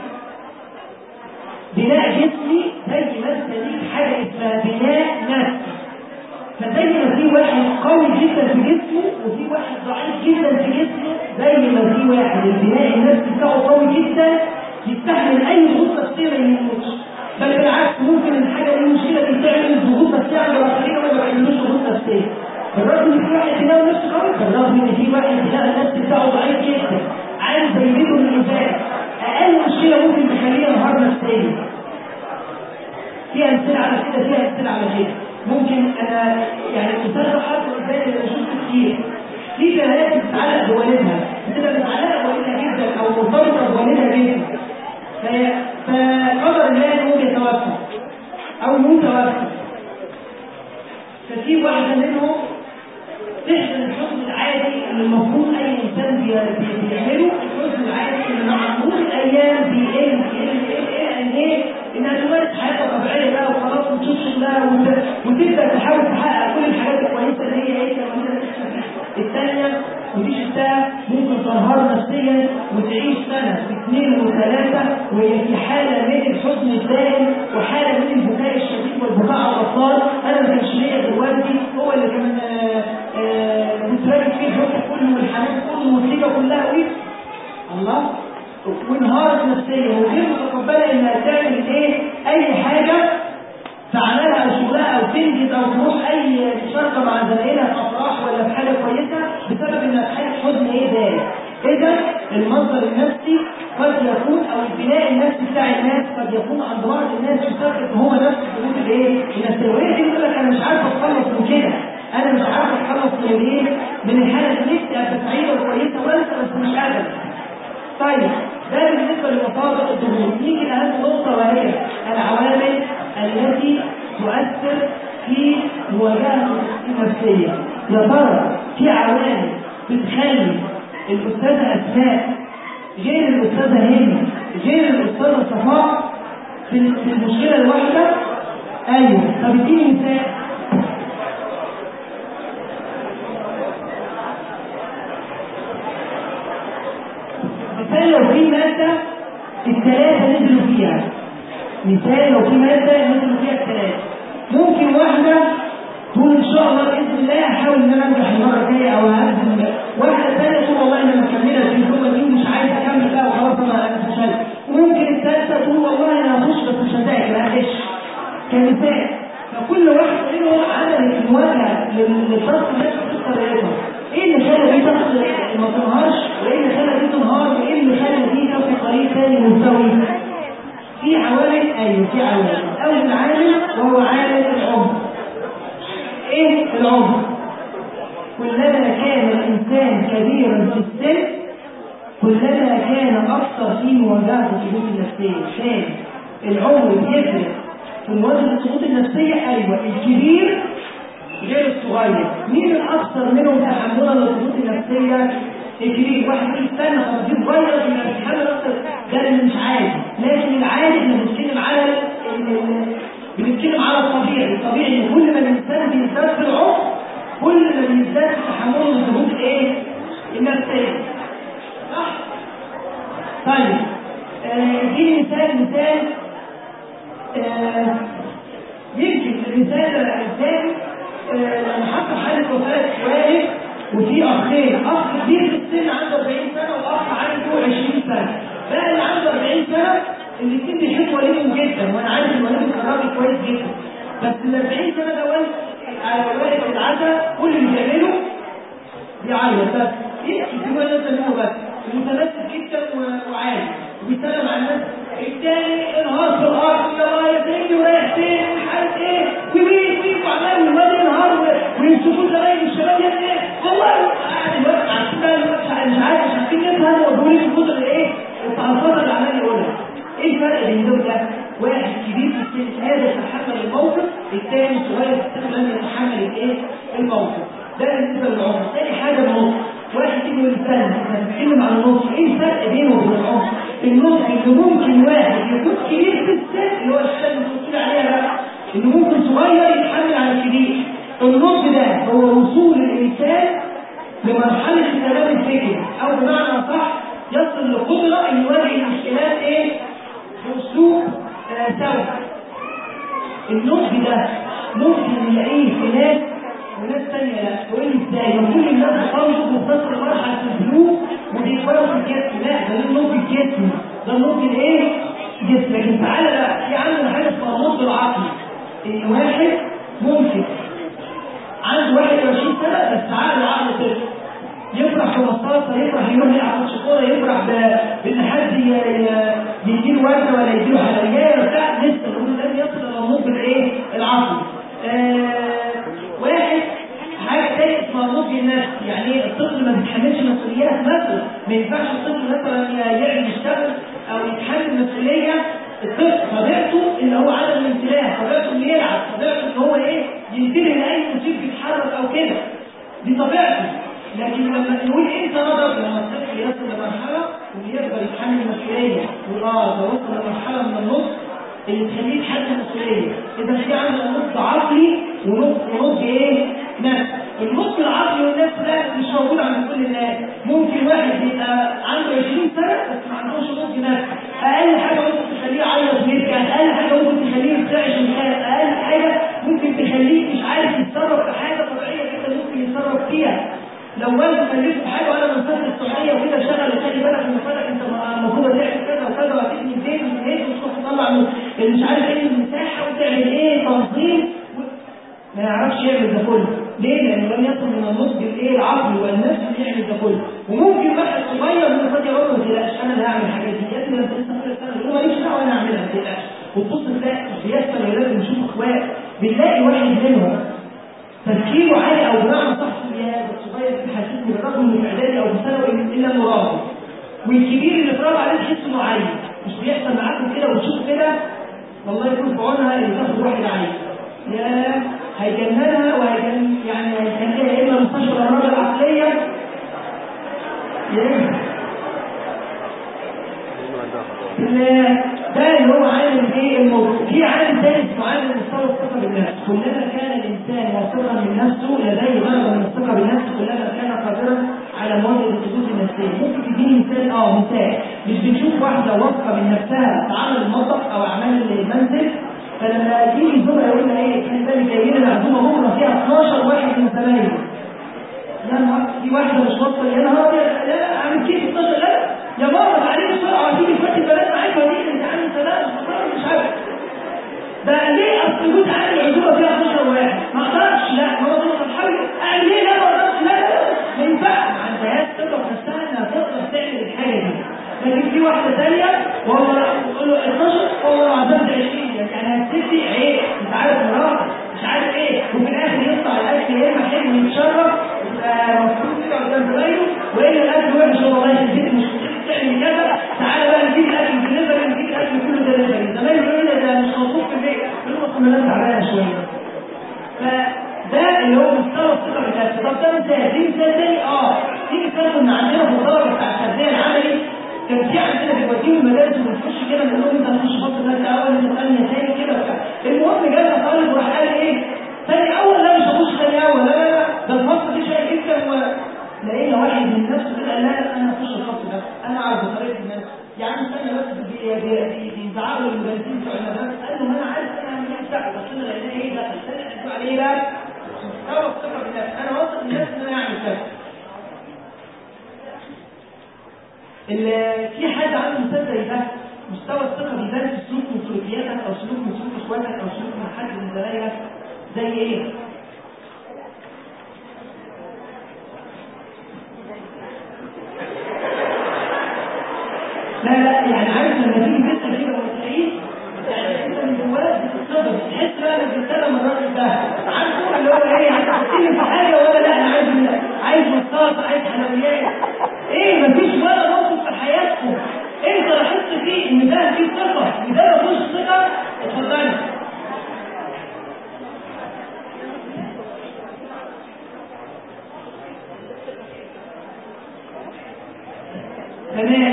بناء جسمي، زي ما انت ليك حاجه اسمها بناء نفسي. فزي ما في واحد قوي جدا في جسمه وفي واحد ضعيف جدا في جسمه، زي ما في واحد البناء النفسي بتاعه قوي جدا يستحمل اي ضغوط نفسيه ما يموتش، بل بالعكس ممكن الحاجه دي المشكله دي تعمل ضغوط نفسيه عند الاخرين وما بيعملوش ضغوط نفسيه. بالرغم ان في واحد تلاقي نفسه قوي، بالرغم ان في واحد تلاقي النفس بتاعه ضعيف جدا عايز يزيده من الانسان، اقل مشكله ممكن تخليه انهار نفسيا. في امثله على كده، في امثله على كده. ممكن انا يعني الاستاذ حاطط قدامي اللي بشوفه كتير، في بنات بتتعلق بوالدها، بتبقى متعلقه بوالدها جدا او مرتبطه بوالدها جدا، فقدر الله ان هو يتوفى او متوفى، ففي واحده منهم تحزن الحزن العادي اللي المفروض اي انسان بيعمله، الحزن العادي اللي مع مرور الايام بيقل بيقل بيقل ان ايه؟ انها تمارس حياتها طبيعيه بقى وخلاص وتشوف شغلها وتبدا تحاول تحقق كل الحاجات الكويسه اللي هي ايه كمان. الثانيه ودي شفتها ممكن تنهار نفسيا وتعيش سنه واثنين وثلاثه وهي في حاله من الحزن الدائم وحاله من البكاء الشديد والبكاء على الاطفال. انا ما كانش ليا دلوقتي هو اللي كمان كنت راجل فيه الحب كله والحنان كله والمصيبه كلها ويه الله، وانهارت نفسيا وغير متقبله انها تعمل ايه اي حاجه في عملها او شغلها او تنجز او تروح اي مشاركه مع زمايلها في افراح ولا في حاجه كويسه بسبب انها في حاله حزن ايه دايم. اذا المصدر النفسي قد يكون او البناء النفسي بتاع الناس قد يكون عند بعض الناس بسبب هو نفس الظروف الايه النفسيه، وهي دي بتقول لك انا مش عارفه اتخلص من كده، انا مش عارفه اتخلص من الايه من الحاله اللي نفسي ابقى سعيده وكويسه وانسى بس مش قادر. طيب ده بالنسبه لمصادر الضغوط. نيجي لاهم نقطه وهي العوامل التي تؤثر في مواجهه النفسيه. يا ترى في عوامل بتخلي الاستاذه اسماء غير الاستاذه هند غير الاستاذه صفاء في المشكله الواحده؟ ايوه. طب اديني مثال. مثال لو في ماده الثلاثه نزلوا فيها، مثال لو في ماده نزلوا فيها الثلاثه، ممكن واحده تقول ان شاء الله باذن الله هحاول ان انا انجح المره الجايه او هنزل، واحده ثانيه تقول والله انا مكمله في الجمله دي ومش عايزه اكمل بقى وخلاص انا انا فشلت، وممكن الثالثه تقول والله انا هخش بس مش هذاكر هغش كمثال. فكل واحد منهم عمل المواجهه للشخص اللي بتختارها، ايه اللي خلى دي شخص ما تنهارش وايه اللي خلى دي تنهار وايه اللي خلى دي تاخد طريق ثاني مستوي؟ في عوامل. ايوه في عوامل. اول عامل وهو عامل العمر. ايه العمر؟ كلما كان الانسان كبيرا في السن كلما كان اكثر في مواجهه الضغوط النفسيه. ثاني العمر بيفرق في مواجهه الضغوط النفسيه. ايوه الكبير غير الصغير. مين الاكثر منهم تحملا للضغوط النفسيه؟ الكبير. واحد يقول استنى طب دي صغير يبقى بيتحمل اكثر، ده اللي مش عادي. لكن العادي احنا بنتكلم على بنتكلم على الطبيعي. الطبيعي ان كل ما الانسان بيزداد في العمر كل ما بيزداد تحمله للضغوط الايه؟ النفسيه. صح؟ طيب اديني آه مثال مثال آه يمكن المثال الثاني آه لما حصل حاله وفاه والد وفي اخين، اخ كبير في السن عنده أربعين سنه واخ عنده عشرين سنه، بقى اللي عنده أربعين سنه الاثنين بيحبوا والدهم جدا وانا عارف ان والدهم كان راجل كويس جدا، بس ال أربعين سنه ده والد على والد العزاء كل اللي بيعمله بيعيط بس يبكي في ولد منه بس ومتمسك جدا وعالي وبيسلم على الناس. الثاني انهار في الارض يا يا سيدي ورايح فين مش عارف ايه ويبيك ويك وعمال والواد ينهار ويمسكوه زمايل الشباب يا ابني والله قاعد الواد عشان مش عارف مش عارفين نفهم وبيقول لي الكتر الايه التعرفات اللي عمال يقولها. ايه الفرق بين دول ده؟ واحد كبير في السن قادر يتحمل الموقف، الثاني صغير في السن لم يتحمل الايه الموقف. ده بالنسبه للعمر. ثاني حاجه النص. واحد يجي يقول استنى احنا بنتكلم عن النص، ايه الفرق بينه وبين العمر؟ النص اللي ممكن واحد يكون كبير في السن اللي هو الحاله اللي بتقول عليها بقى اللي ممكن صغير يتحمل على الكبير. النص ده هو وصول الانسان لمرحله التمام الفكري او بمعنى صح يصل لقدره ان يواجه المشكلات ايه؟ باسلوب آه سوي. النضج ده ممكن نلاقيه في ناس وناس ثانيه لا. تقول لي ازاي؟ ما كل الناس بتخلص وبتصل لمرحله البلوغ وبيكبروا في الجسم، لا ده النضج الجسمي، ده النضج الايه؟ جسم. لكن تعالى بقى في عندنا حاجه اسمها النضج العقلي. ان واحد ممكن واحد يروح يلعب ماتش كوره يفرح بان حد يديله ورده ولا يديله حلويات ولا بتاع، لسه بنقول لازم يصل الى النضج الايه؟ العقلي. آه واحد حاجه ثانيه اسمها النضج النفسي، يعني ايه؟ الطفل ما بيتحملش مسؤوليات نفسه، ما ينفعش الطفل مثلا يعمل يشتغل او يتحمل مسؤوليه. الطفل طبيعته اللي هو عدم الانتباه، طبيعته انه يلعب، طبيعته ان هو ايه؟ ينتبه لاي مصيب بيتحرك او كده، دي طبيعته. لكن لما نقول امتى نضج؟ لما الطفل يصل لمرحله ويقدر يتحمل مسؤوليه، واه ده وصل لمرحله من النضج اللي تخليه يتحمل مسؤوليه. اذا في عندنا نضج عقلي ونضج ونضج ايه؟ نفسي. النضج العقلي والنفسي ده مش موجود عند كل الناس. ممكن واحد يبقى عنده عشرين سنه بس ما عندوش نضج نفسي، اقل حاجه ممكن تخليه يعيط ويبكي، اقل حاجه ممكن تخليه يرتعش ويخاف، اقل حاجه ممكن تخليه مش عارف يتصرف في حاجه طبيعيه كده ممكن يتصرف فيها. لو والده كلفه بحاجه وانا من سنه الصحيه وكده شغل وخلي بالك من فلك انت المفروض تعمل كذا وكذا وهتبني البيت والبيت وتروح تطلع مش عارف ايه المساحه وتعمل ايه تنظيم، ما يعرفش يعمل ده كله. ليه؟ لانه لم يكن من النضج الايه؟ العقل والنفس يعمل ده كله. وممكن واحد صغير من فتره يا بابا ما تقلقش انا اللي هعمل الحاجات دي، يا ابني انت لسه في السنه يقول ماليش دعوه انا اعملها ما تقلقش. وتبص تلاقي بيحصل اولاد بنشوف اخوات بنلاقي واحد منهم تفكيره عالي او بمعنى صح يا الصغير بيحسسني بالرغم انه في اعدادي او في ثانوي الا انه راضي، والكبير اللي اتربى عليه تحس انه عايز. مش بيحصل معاكم كده وتشوف كده؟ والله يكون في عونها اللي تاخد واحد عايز يا هيجننها وهيجنن يعني هيجننها يا اما مستشفى الامراض العقليه يا اما ده اللي هو عالم ايه الموضوع. في عالم ثاني اسمه عالم مستوى الثقه بالنفس. كلما كان الانسان واثقا من نفسه لديه درجه من الثقه بالنفس كلما كان قادرا على مواجهه الضغوط النفسيه. ممكن تديني مثال؟ اه مثال مش بنشوف واحده واثقه من نفسها في عمل المطبخ او اعمال المنزل، فلما تيجي الزملاء يقول لها ايه كان بالك جايين العزومه بكره فيها اتناشر واحد من زمايلي، يا نهار في واحده مش واثقه يا نهار لا لا اعمل كيف اتناشر لا يا بابا تعالي بسرعه تيجي تفتح البنات معاك ودي انت عامل سلام مش عارف ده ليه اصل جوز عامل العزومه فيها اتناشر واحد ما اقدرش لا هو ده الحل اعمل ايه لا ما اقدرش لا لا ما ينفعش ما عندهاش ثقه في نفسها انها تقدر تعمل الحاجه دي. لكن في واحده ثانيه والله تقول له اتناشر والله عزمت عشرين يعني هتدي عيب انت عارف مراتك مش عارف ايه وفي الاخر يطلع الاكل يا اما حلو يتشرب يبقى مبسوط كده قدام زمايله والا الاكل وحش والله البيت مش تعمل كذا تعالى بقى نجيب الاكل دليفري نجيب الاكل كله دليفري زمايله يقول لي ده مش مبسوط في البيت يقول له اصل انا تعبانه شويه. فده اللي هو مستوى الثقه بالنفس. طب ده مثال في مثال تاني اه في مثال كنا عندنا في الطلبه بتاع التربيه العملي كان في عندنا بنوديهم المدارس وبنخش كده بنقول لهم انت هتخش فصل درس اول انت ثانيه ثاني كده وبتاع. المهم جالنا طالب وراح قال ايه ثاني اول لا مش هخش ثاني اول لا لا لا ده الفصل دي شيء جدا. ولقينا واحد من نفسه كده قال لا لا انا هخش الفصل ده انا عارف طريقه الناس يعني ثانيه بس بيزعقوا للمدرسين بتوع المدارس قال له ما انا عارف انا هعمل ايه بتاع بس انا لقيناه ايه ده ثاني قالوا عليه بقى مستوى الثقه بالنفس انا واثق من نفسي ان انا اعمل كذا. في حد عنده مثال زي ده مستوى الثقه بيبان في سلوك من سلوكياتك او سلوك من سلوك اخواتك او سلوك من حد من زمايلك زي ايه؟ لا لا يعني عارف لما تيجي تسال كده وما تلاقيش يعني انت من جواك بتتصدم تحس بقى انك بتتكلم الراجل ده عارفه اللي هو ايه هتتكلم في حاجه ولا لا انا عايز عايز مصاص عايز حلويات ايه مفيش ولا موقف في حياتكم انت لاحظت فيه ان ده فيه ثقه وده ما فيهوش ثقه. اتفضلي. تمام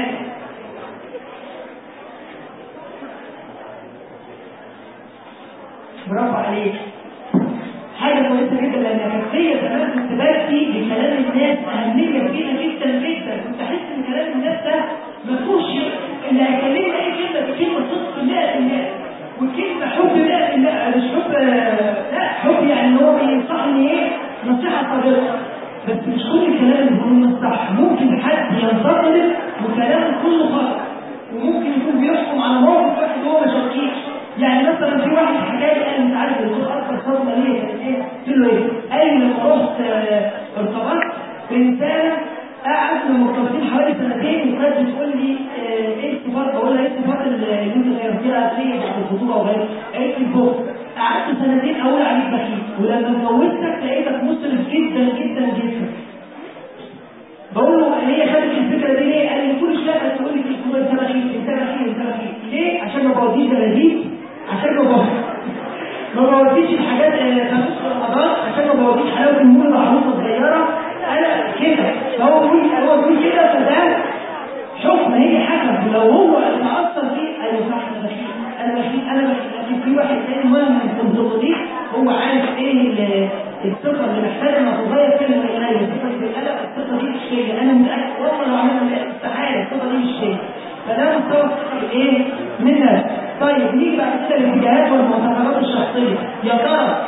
برافو عليك حاجه كويسه جدا لان كفيه زمان كنت ببكي بكلام الناس اهميه كبيره جدا جدا كنت احس ان كلام الناس ده ما فيهوش اللي هيكلمني اي كلمه بكلمه صدق مية في المية وكلمه حب مية في المية مش حب لا حب يعني هو بينصحني ايه نصيحه صادقه بس مش كل الكلام اللي بيقوله صح. ممكن حد ينتقد وكلامه كله خطا وممكن يكون بيحكم على موقف واحد هو ما شاركيش. يعني مثلا في واحد حكايه قال انت عارف الدكتور اكبر صدمه ليه كانت ايه؟ قلت له ايه؟ قال لما رحت ارتبطت بانسانه قعدت كنا مرتبطين حوالي سنتين وكانت بتقول لي ايه الصفات، بقول لها ايه الصفات اللي انت غيرتيها فيا بعد الخطوبه وغير، قالت لي البخل. قعدت سنتين اقول عليك بخيل، ولما اتجوزتك لقيتك مسرف جدا جدا جدا. بقول له هي خدت الفكره دي ليه؟ قال لي كل شويه تقول لي انت بخيل انت بخيل انت بخيل، ليه؟ عشان ما بوديش بلاديك، عشان ما بوديش ما بوديش الحاجات خمس رمضان، عشان ما بوديش حلاوه المولد عروسه صغيره، انا كده. فهو بيقول هو بيقول كده، فده حكم، هي حكم. لو هو اتاثر فيه ايوه صح انا بخيل انا بخيل انا بخيل، لكن في واحد تاني مهم في النقطه دي، هو عارف ايه الثقه اللي محتاجه انها تتغير كلمه اليه، الثقه دي بالقلق، الثقه دي مش فيا، انا متاكد والله لو عملنا استحاله الثقه دي مش فيا. فده مستوى الثقه بالايه؟ منها. طيب نيجي بعد كده الاتجاهات والمعتقدات الشخصيه. يا ترى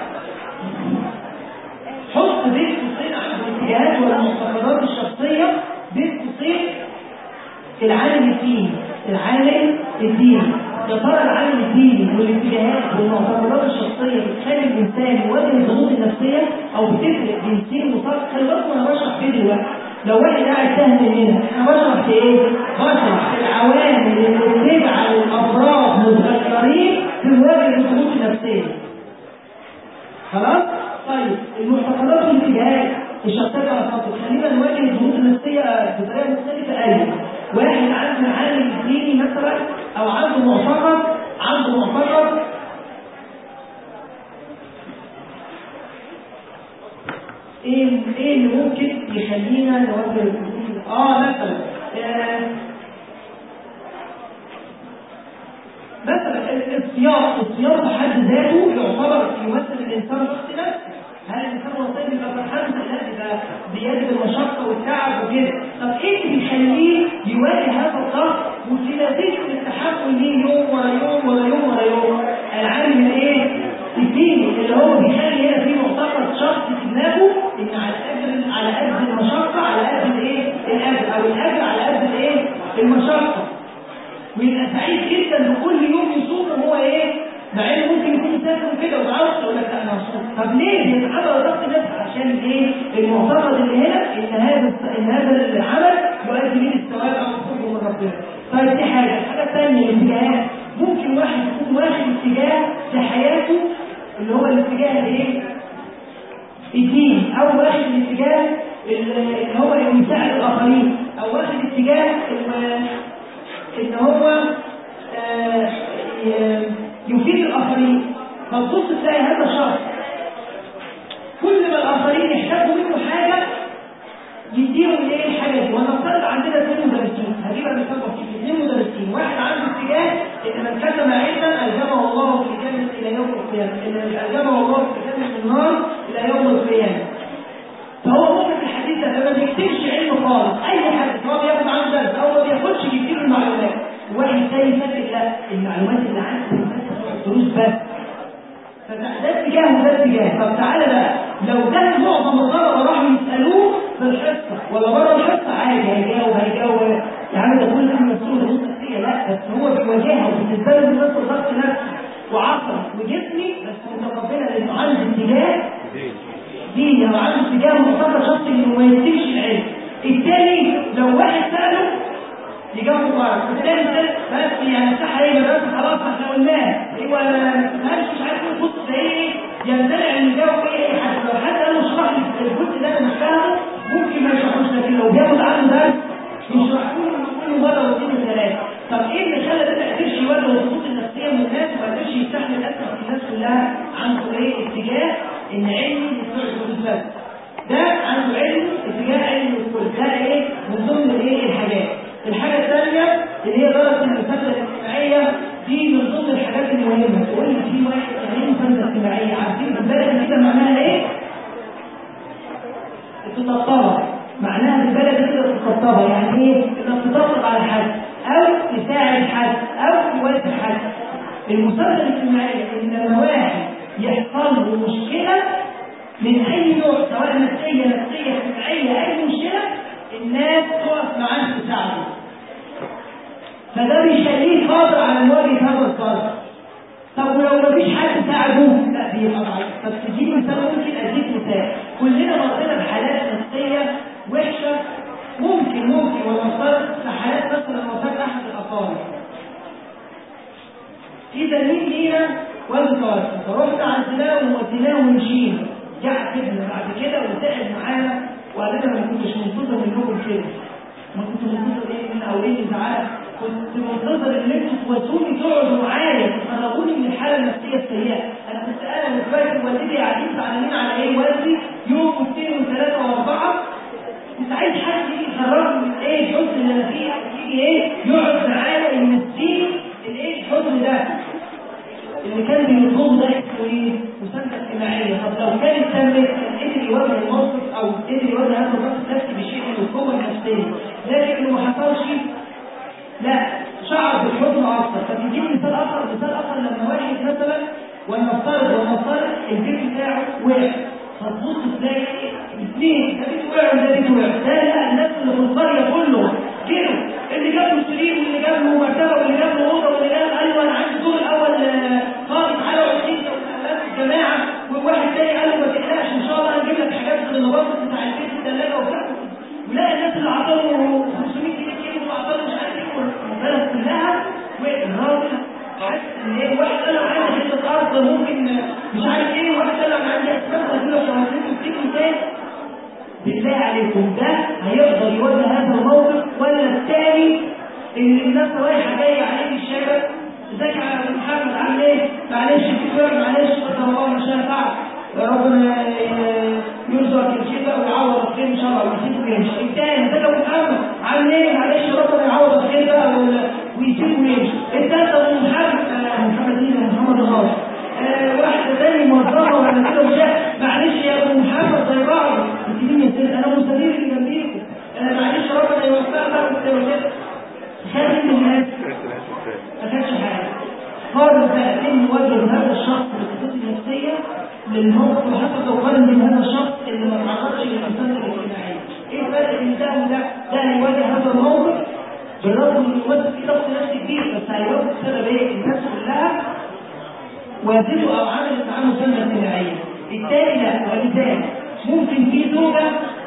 حط بين قوسين عند الاتجاهات والمعتقدات الشخصيه بين قوسين العالم الديني، العالم الديني. يا ترى العالم الديني والاتجاهات والمعتقدات الشخصيه بتخلي الانسان يواجه الضغوط النفسيه او بتفرق بين سين وصاد؟ خلي بالكم انا بشرح فيه دلوقتي. لو واحد قاعد فاهم مننا انا بشرح في ايه؟ بشرح في العوامل اللي بتجعل الافراد متغيرين في مواجهه الضغوط النفسيه. خلاص؟ طيب المعتقدات والاتجاهات الشخصيه بتاعتك خلينا نواجه الضغوط النفسيه بطريقه مختلفه. ايوه واحد عنده العالم الديني مثلا او عنده معتقد عنده معتقد ايه ايه اللي ممكن يخلينا نواجه الضغوط؟ اه مثلا آه مثلا الصيام، الصيام بحد ذاته يعتبر يمثل الانسان ضغط نفسي. هل الانسان وصل يبقى فرحان؟ لا، يبقى بيجد المشقه والتعب وكده. طب ايه اللي بيخليه يواجه هذا الضغط وسلاسل التحمل ليه يوم ورا يوم ورا يوم ورا يوم؟ العالم الايه؟ الديني، اللي هو بيخلي هنا في معتقد شخصي في دماغه ان على قد على قد المشقه على قد الايه؟ الاجر، او الاجر على قد الايه؟ المشقه. ويبقى سعيد جدا بكل يوم يصوم وهو ايه؟ مع انه ممكن يكون مسافر كده وعاوز يقول لك لا انا هصوم. طب ليه؟ بيتعرض ضغط نفسي عشان ايه؟ المعتقد اللي هنا ان هذا ان هذا العمل يؤدي ليه الثواب او القرب من ربنا. طيب دي حاجه، الحاجه الثانيه الاتجاهات. ممكن واحد يكون واخد اتجاه في حياته اللي هو الاتجاه الايه؟ الدين، او واخد الاتجاه اللي هو يساعد الاخرين، او واخد اتجاه ان هو آه يفيد الاخرين. فتبص تلاقي هذا الشخص كل ما الاخرين يحتاجوا منه حاجه يديهم ايه الحاجه دي. ونفترض عندنا اثنين مدرسين، هجيبها مثال بسيط، اثنين مدرسين، واحد عنده اتجاه ان من كتم علما الزمه الله في الجنه الى يوم القيامه، ان الزمه الله في الجنه من النار الى يوم القيامه. فهو ممكن في الحديث ده ما بيكتبش علم خالص، اي حد سواء بياخد عنده درس او ما بياخدش بيكتب المعلومات. واحد تاني فاكر لا المعلومات اللي عنده دروس بس. فده اتجاه وده اتجاه. طب تعالى بقى لو ده معظم الطلبه راحوا يسالوه في الحصه ولا بره الحصه عادي هيجاوب هيجاوب يا عم ده كل ده مسؤول ضغوط نفسيه. لا، بس هو بيواجهها وبالنسبه له بيمثل ضغط نفسي وعصبي وجسمي، بس متقبلها لانه عنده اتجاه ديني او عنده اتجاه معتقد شخصي انه ما يكتبش العلم. التاني لو واحد ساله يجاوب غلط، الثاني بس يعني صح ايه بس خلاص احنا قلناه هو مالش مش عارف ايه الخط ده ايه يمتنع ان يجاوب ايه اي حد. لو حد قال له اشرح لي الجزء ده انا مش فاهمه ممكن ما يشرحوش، لكن لو بياخد عنه درس يشرحوا له كل مره واثنين وثلاثه. طب ايه اللي خلى ده ما قدرش يواجه الضغوط النفسيه من الناس وما قدرش يستحمل اسئله الناس كلها؟ عنده ايه؟ اتجاه ان علمي يستوعب بس. ده عنده علم اتجاه علمي الكل. ده ايه من ضمن الايه الحاجات. الحاجة الثانية اللي هي درجة المساندة الاجتماعية، دي من ضمن الحاجات المهمة. تقول لي في واحد يعني ايه مساندة اجتماعية؟ عارفين بالبلد كده معناها ايه؟ تطبطبها. معناها بالبلد كده تطبطبها، يعني ايه؟ انك تطبطب على حد او تساعد حد او تواسي حد. المساندة الاجتماعية ان لما واحد يحصل له مشكلة من اي نوع سواء نفسية نفسية اجتماعية اي مشكلة الناس تقف معاه تساعده. فده بيخليه قادر على مواجهه هذا الظرف. طب ولو مفيش حد ساعده لا بيبقى ضعيف. طب تجيب مثال، ممكن اديك مثال. كلنا مرينا بحالات نفسيه وحشه، ممكن طوارئ. في تلميذ لينا والده توفى، فرحنا عزلناه ووديناه ومشينا. جه كده بعد كده وسأل معانا وقال لنا ما كنتش منتظر منكم كده. ما كنت منتظر ايه من او ايه زعلان، كنت منتظر ان انتوا تواسوني تقعدوا معايا تخرجوني من الحاله النفسيه السيئه. انا كنت انا واخواتي ووالدتي قاعدين زعلانين على ايه؟ والدي يوم واثنين وثلاثه واربعه. كنت عايز حد يجي يخرجني من ايه الحزن اللي انا فيه، يجي ايه يقعد معايا ينسيني الايه الحزن ده. اللي كان بيطلبه ده اسمه ايه؟ مسانده اجتماعيه. طب لو كان التم قدر يواجه الموقف او قدر يواجه هذا الموقف نفسي بشيء من القوه النفسيه، لكن اللي ما حصلش لا شعر بالحزن اكثر. فتجيب مثال اخر، مثال اخر لما واحد مثلا ولنفترض ولنفترض البيت بتاعه وقع، فتبص تلاقي اثنين ده بيت وقع وده بيت وقع، ده لا الناس اللي في القريه كلهم كده، اللي جاب له سرير واللي جاب له مرتبه واللي جاب له اوضه واللي جاب قال له انا عندي الدور الاول فاضي تعالى وعشرين الجماعه، وواحد تاني قال له ما تقلقش ان شاء الله هنجيب لك حاجات من النظافه بتاع البيت الثلاجه وبتاع. ولا الناس اللي عطاله خمسمية جنيه كيلو وعطاله مش عارف ايه البلد كلها، والراجل حاسس ان ايه واحد قال له انا عندي حته ارض ممكن مش عارف ايه، واحد قال له انا عندي اسماك هجيبها شهرين وتيجي تاني. بالله عليكم ده هيقدر يواجه هذا الموقف ولا الثاني اللي الناس رايحه جايه عليه في الشارع؟ ازيك يا محمد عامل ايه؟ معلش الدكتور معلش قدر الله مش هينفع، ربنا يرزقك الشيء ده ويعوض الخير ان شاء الله ويسيبه ويمشي. الثاني ازيك يا محمد عامل ايه؟ معلش ربنا يعوض الخير ده ويسيبه ويمشي. الثالث ابو محمد محمد ايه محمد الله واحده ثاني موظفه ولا كده وشاف معلش يا ابو محمد زي بعض انتوا يا سيدي انا مستدير اللي جنبيكم معلش ربنا يوفقك وكده. خايف من الناس ما كانش حاجه خالص بقى نواجه هذا الشخص بالخطوط النفسيه للموقف اللي حصل، لو قارن من هذا الشخص اللي ما تعرضش للمسانده الاجتماعيه. ايه الفرق بين ده وده؟ ده هيواجه هذا الموقف بالرغم ان يمثل فيه ضغط نفسي كبير، بس هيواجه بسبب ايه؟ الناس كلها واجبوا او عملت معاه مسانده اجتماعيه. التالي لا، ولذلك ممكن في زوجه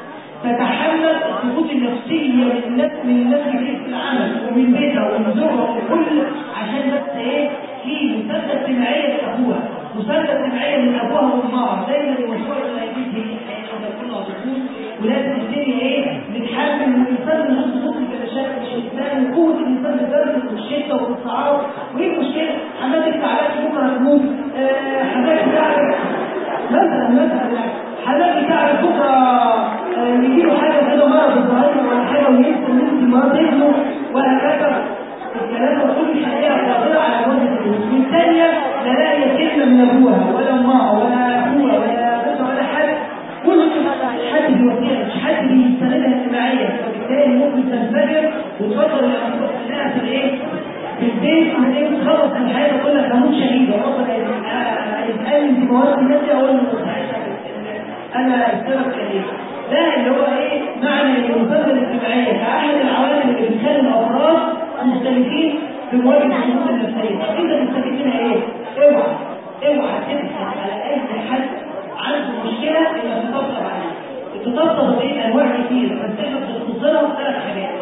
تتحمل الضغوط النفسيه من الناس من الناس كتير في العمل ومن بيتها ومن زوجها وكل عشان بس ايه؟ في مسانده اجتماعيه لاخوها، مسانده اجتماعيه من ابوها وامها. دايما المشروع الايدي هي الحياه كلها ضغوط ولازم الدنيا ايه؟ نتحمل والانسان من غير ضغوط المشاكل مش انسان، وقوه الانسان بالبرد والشده والصعاب. وايه المشكله؟ حماتك تعبانه بكره تموت، حماتك تعبانه مثلا مثلا حماتك تعبانه بكره يجي له حاجه كده مرض الظاهره ولا حاجه وينسى ان انت مرض ابنه وهكذا. الكلام ده كل الحقيقه قادره على مده الفلوس. والثانيه لا لاقيه كلمه من ابوها ولا امها ولا اخوها ولا بنتها ولا حد، كل حد بيوجهها مش حد بيستندها اجتماعيا، فبالتالي ممكن تنفجر وتفضل انها في الايه؟ في البيت وتلاقي تخلص من حياتها كلها كموت شهيده. ربنا يسالني انت مواد النفسي اقول له انا السبب كبير. ده اللي هو ايه؟ معنى المسانده الاجتماعيه كاحد العوامل اللي بتخلي الافراد مختلفين في مواجهه الضغوط النفسيه. انت بتستفيد منها ايه؟ اوعى اوعى تبحث على اي حد عنده مشكله انك تطبطب عليه. التطبطب دي انواع كتير بس احنا بنختصرها في ثلاث حاجات.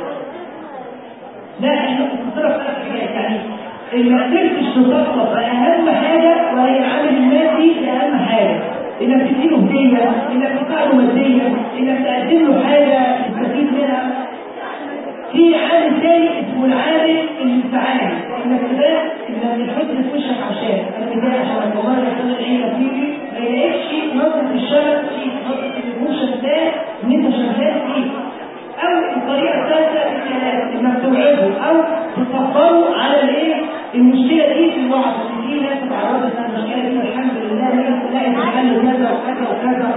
لا احنا بنختصرها في ثلاث حاجات، يعني اللي ما قدرتش تطبطب اهم حاجه وهي العامل المادي اهم حاجه. انك تديله هديه، انك تساعده ماديا، انك تقدم له حاجه يستفيد منها. في عامل ثاني اسمه العامل الانفعالي، انك تبقى انك تحط في وشك عشان انا متضايق عشان والله انا كان العين فيكي ما يلاقيش نظره الشغف فيك، نظره الوشك ده ان انت شغال فيه. او الطريقه الثالثه الكلام، انك توعده او تفكره على الايه؟ المشكله دي في الوعظ. في ناس اتعرضت للمشكله دي والحمد لله لقيت الحل كذا وكذا وكذا.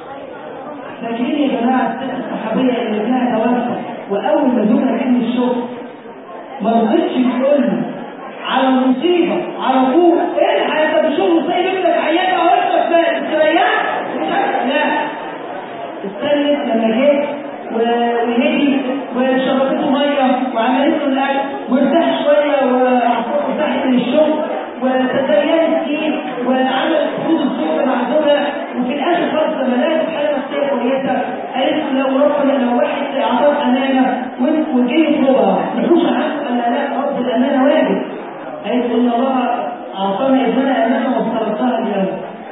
فاكرين يا جماعه الست الصحابيه اللي ابنها توفى واول ما زوجها جه من الشغل ما رضتش تقول له على المصيبه على طول الحق انت بشغل سايب ابنك عيان او ابنك بقى تريح؟ لا، استنت لما جه وهدي وشربته ميه وعملت له الاكل وارتاح شويه وارتاحت من الشغل وتزينت فيه وعملت حدود الزوجه مع زوجها، وفي الاخر خالص لما لقت حاله نفسيه كويسه قالت له لو ربنا لو واحد اعطاك امانه وانت وجه يطلبها نحوش عنه قال لا رب الامانه واجب حيث ان الله اعطانا ابننا امانه وافترضتها اليوم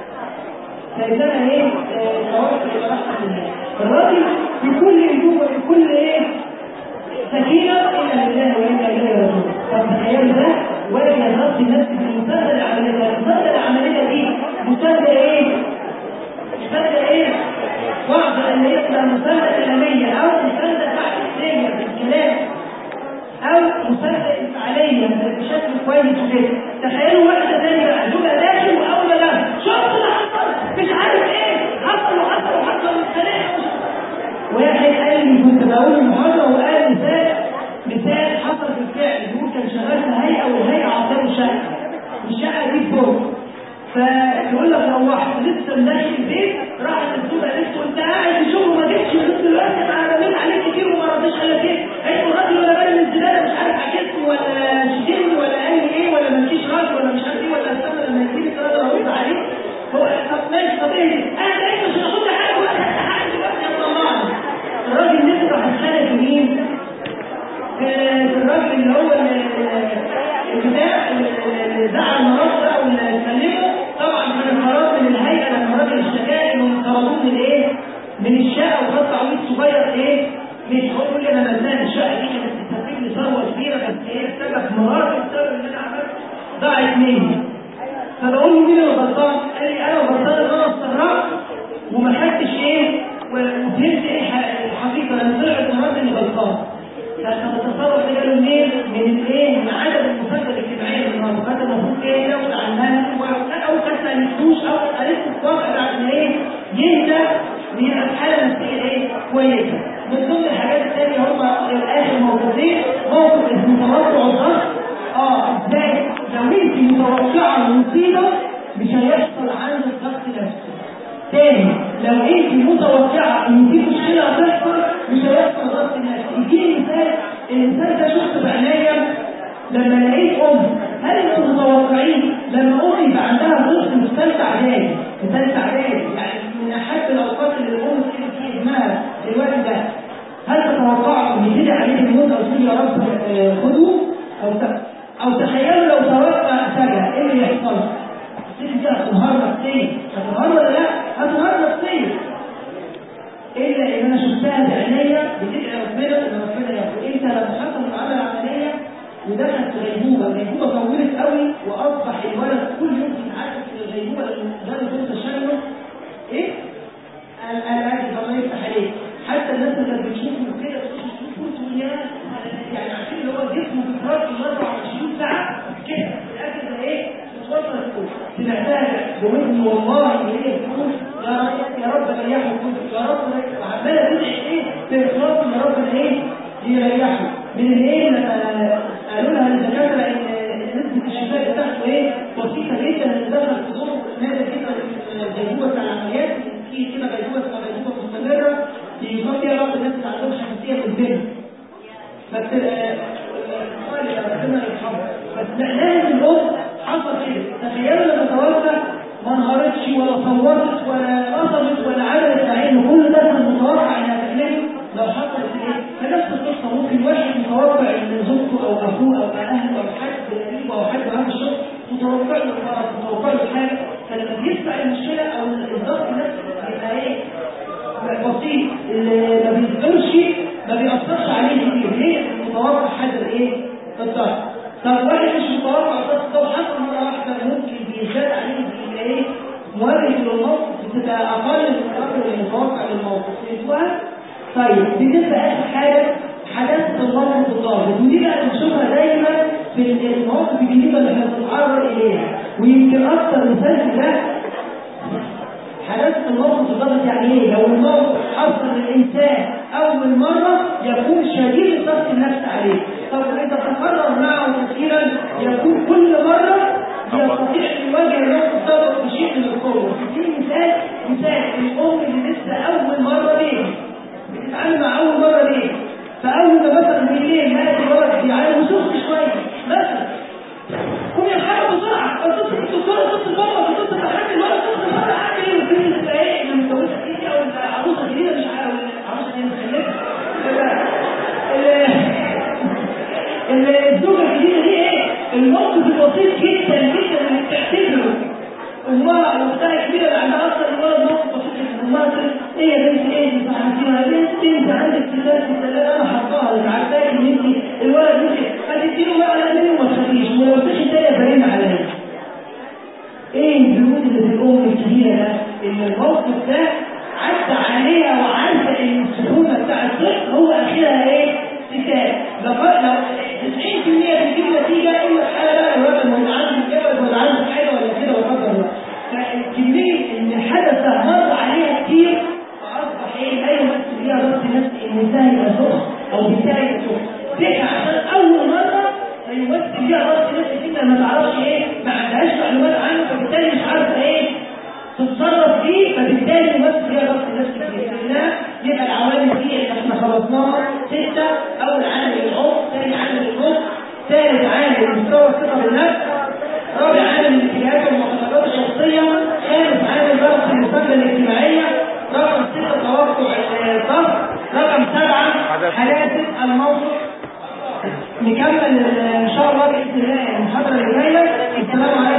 فابننا ايه توكل الى رحمه الله الراجل في كل هدوء وفي كل ايه سكينه الا لله وانا اليه راجعون طب تخيلوا ده واجه ضغط النفس في المساعده العمليه المساعده العمليه دي مساعده ايه؟ مساعده ايه؟ وعد ان يبقى مساعده اعلاميه او مساعده تحقيقيه في الكلام او مساعده انفعاليه بشكل كويس وكده تخيلوا واحده ثانيه بقى تبقى داخل واول لا شفت اللي حصل مش عارف ايه حصل وحصل وحصل والخناقه واحد قال لي كنت بقول المحاضره وقال مثال مثال حصل بالفعل يقول كان شغال في هيئه والهيئه عطاله شقه الشقه دي فوق فيقول لك روحت لسه مدخل البيت راحت الزوجه قالت له انت قاعد في شغل وما جيتش لغايه دلوقتي انا رميت عليك كتير وما رديتش قال لك ايه؟ قالت له الراجل ولا بالي من الزباله مش عارف عكسني ولا شتمني ولا قال لي ايه ولا مالكيش راجل ولا مش عارف ايه ولا استنى لما يجيلي الراجل ارد عليه هو طب ماشي طب ايه انا جاي مش هاخد لي حاجه ولا خدت حاجه دلوقتي يا طلعني الراجل نزل راح اتخانق في مين؟ في الراجل اللي هو البتاع اللي دعا المرض ده واللي كلمه طبعا كان قرار من الهيئه لما الراجل اشتكى انه طردوه من ايه؟ من الشقه وخد تعويض صغير ايه؟ مش هو يقول لي انا مزنان الشقه دي كانت بتسبب لي ثروه كبيره بس ايه السبب مرار السبب اللي انا عملته ضاعت مني فبقول له مين اللي غلطان؟ قال لي انا غلطان ان انا استغربت وما خدتش ايه؟ وفهمت ايه الحقيقه لما طلعت مرات اني غلطان فاحنا بنتصور ده جاله منين؟ من ايه؟ من عدم المساعده الاجتماعيه من المنطقات المفروض ايه ياخد عنها او كانت ما قالتوش او قالت له واقع عشان ايه؟ يهدى ويبقى في حاله نفسيه ايه؟ كويسه. من ضمن الحاجات الثانيه هم اخر موقفين موقف اسمه توقع الضغط اه ازاي؟ لو انت متوقعه المصيبه مش هيحصل عندك ضغط نفسي. تاني لو انت متوقعه ان في مشكله هتحصل مش هيحصل ضغط نفسي. يجيني مثال الانسان ده شفته بعناية لما لقيت ام هل انتم متوقعين لما ام يبقى عندها طفل في ثالثه اعدادي في ثالثه اعدادي يعني من احب الاوقات اللي الام تجيب فيه ابنها في الوقت ده هل تتوقعوا ان يجي عليه الموت او تقول يا رب خدوه او او تخيلوا لو توقع فجاه ايه اللي يحصل؟ الست دي هتنهار نفسيا هتنهار ولا لا؟ هتنهار نفسيا الا ان انا شفتها بعينيا بتدعي ربنا ان ربنا ياخد انت لما حصل العمل العمليه ودخلت غيبوبه غيبوبه طولت قوي واصبح الولد كل يوم بيتعذب في الغيبوبه لانه جاله دور تشنج ايه؟ قال قال عادي الله يفتح عليك حتى الناس اللي كانت بتشوفه كده بتشوفه يا يعني عارفين اللي هو جسمه بيتراك أربعة وعشرين ساعه كده الاكل ده ايه؟ متوصل لكل سمعتها بودني والله هي بتقول يا رب يا رب ريحه يا رب وعماله تدعي ايه باخلاص يا رب ايه يريحه من الايه لما قالوا لها الدكاتره ان نسبه الشفاء بتاعته ايه بسيطه جدا ان دخل في ظروف نادر جدا الغيبوبه بتاع العمليات في كده غيبوبه اسمها غيبوبه مستمره يصاب فيها بعض الناس اللي عندهم حساسيه في الدم فبتبقى خالي ربنا يرحمه بس معناها ان الام حصل كده تخيلوا لما توفى ما انهارتش ولا صوتت ولا رفضت ولا عملت عين كل ده كان متوقع انها تعمله لو حصلت ايه فنفس القصه ممكن واحد متوقع ان زوجته او اخوه او اهله او حد قريبه او حد معاه في الشغل متوقع له المرض متوقع له حاجه فلما بيسمع المشكله او الضغط نفسه بيبقى ايه بسيط اللي ما بيصبرش ما بيأثرش عليه كتير ليه؟ متوقع حاجه ايه؟ الضغط طب واحد مش متوقع الضغط ده وحصل مره واحده ممكن بيزداد عليه بيبقى ايه؟ مواجهه للموقف بتبقى اقل من الراجل المتوقع للموقف فهمتوها؟ طيب بتبقى اخر حاجه حداثه الموقف الضاغط ودي بقى بنشوفها دايما في المواقف الجديده اللي احنا بنتعرض اليها ويمكن اكثر مثال في ده حداثه الموقف الضاغط يعني ايه؟ لو الموقف حصل للانسان اول مره يكون شديد الضغط النفسي عليه طب اذا تكرر معه كثيرا يكون كل مره يستطيع ان يواجه الموقف الضاغط بشيء من القوه دي مثال مثال الام اللي لسه اول مره ليه بتتعامل مع اول مره ليه فاول ما مثلا بالليل لقيت الولد بيعاني وسخت شويه مثلا قوم يا حاجه بسرعه تصل الدكتوره تصل بابا تصل لحد الولد تصل بابا عامل ايه وفين تبقى ايه انا متجوزه جديده او العروسه الجديده مش عارفه العروسه دي مخلفه بقى كبيره اللي عندها اصلا الولد موقف بسيط المرض ايه يا بنت ايه انت عارفينها بنت انت عندك كتاب في الثلاجه انا حطاها مش عارفاك ان انت الولد ممكن هتديله بقى على قد ما تخافيش ولو مفيش الثانيه برن عليا. ايه البنود اللي في الام الكبيره ده ان الموقف ده عدى عليها وعارفه ان السهوله بتاع الطفل هو اخرها ايه؟ كتاب. لو لو تسعين في المية بتجيب نتيجه الا الحاله بقى لو الولد ولا عنده جبل ولا عنده حاجه ولا كده وقدر الله. فالكميه ان الحدث ده مر عليها كتير فاصبح ايه؟ لا يمثل فيها ضغط نفسي ان ده يبقى سخن او بالتالي يبقى سخن. تيجي عشان اول مره لا يمثل فيها ضغط نفسي كده ما تعرفش ايه؟ ما عندهاش معلومات عنه فبالتالي مش عارفه ايه؟ تتصرف فيه فبالتالي يمثل فيها ضغط نفسي كبير. يبقى العوامل دي اللي احنا خلصناها سته. اول عامل العمر، ثاني عامل النص، ثالث عامل مستوى الثقه بالنفس، رابع عامل الاتجاهات والمعتقدات الشخصيه، خامس عامل ضغط المساندة الاجتماعيه، رقم سته توقع الضغط، رقم سبعه حداثه الموقف. نكمل ان شاء الله باذن الله المحاضره اللي جايه. السلام عليكم.